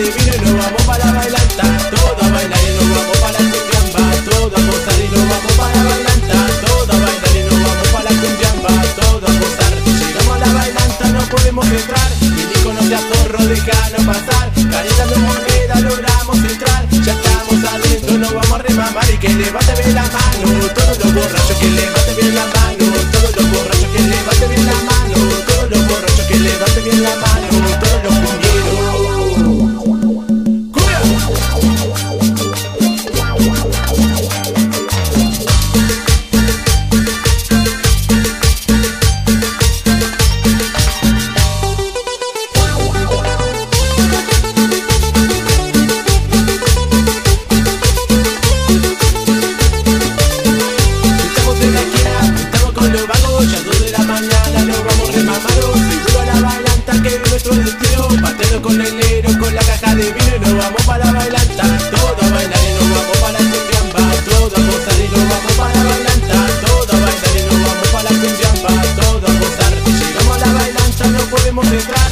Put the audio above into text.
de vino y nos vamos para la bailanta. Todo a bailar y nos vamos para la cumbiamba. Todo a gozar y nos vamos para la bailanta. Todo a bailar y nos vamos para la cumbiamba. Todo a gozar. Llegamos a la bailanta, no podemos entrar. Mi hijo no sea zorro, déjanos pasar. Calentando moneda logramos entrar. Ya estamos adentro, nos vamos a remamar. Y que levante bien la mano todos los borrachos, que levante bien la mano todos los borrachos, que levante bien la mano todos los borrachos, que levante bien la mano todos los cumbieros. ¡Cumbia! Ya 2 de la mañana nos vamos remamados, seguro a la bailanta que es nuestro destino. Batero con el negro, con la caja de vino y nos vamos para la bailanta. Todo a bailar y nos vamos para la cumbiamba. Todo a gozar y nos vamos para la bailanta. Todo a bailar y nos vamos para la cumbiamba. Todo a gozar. Llegamos a la bailanta, no podemos entrar.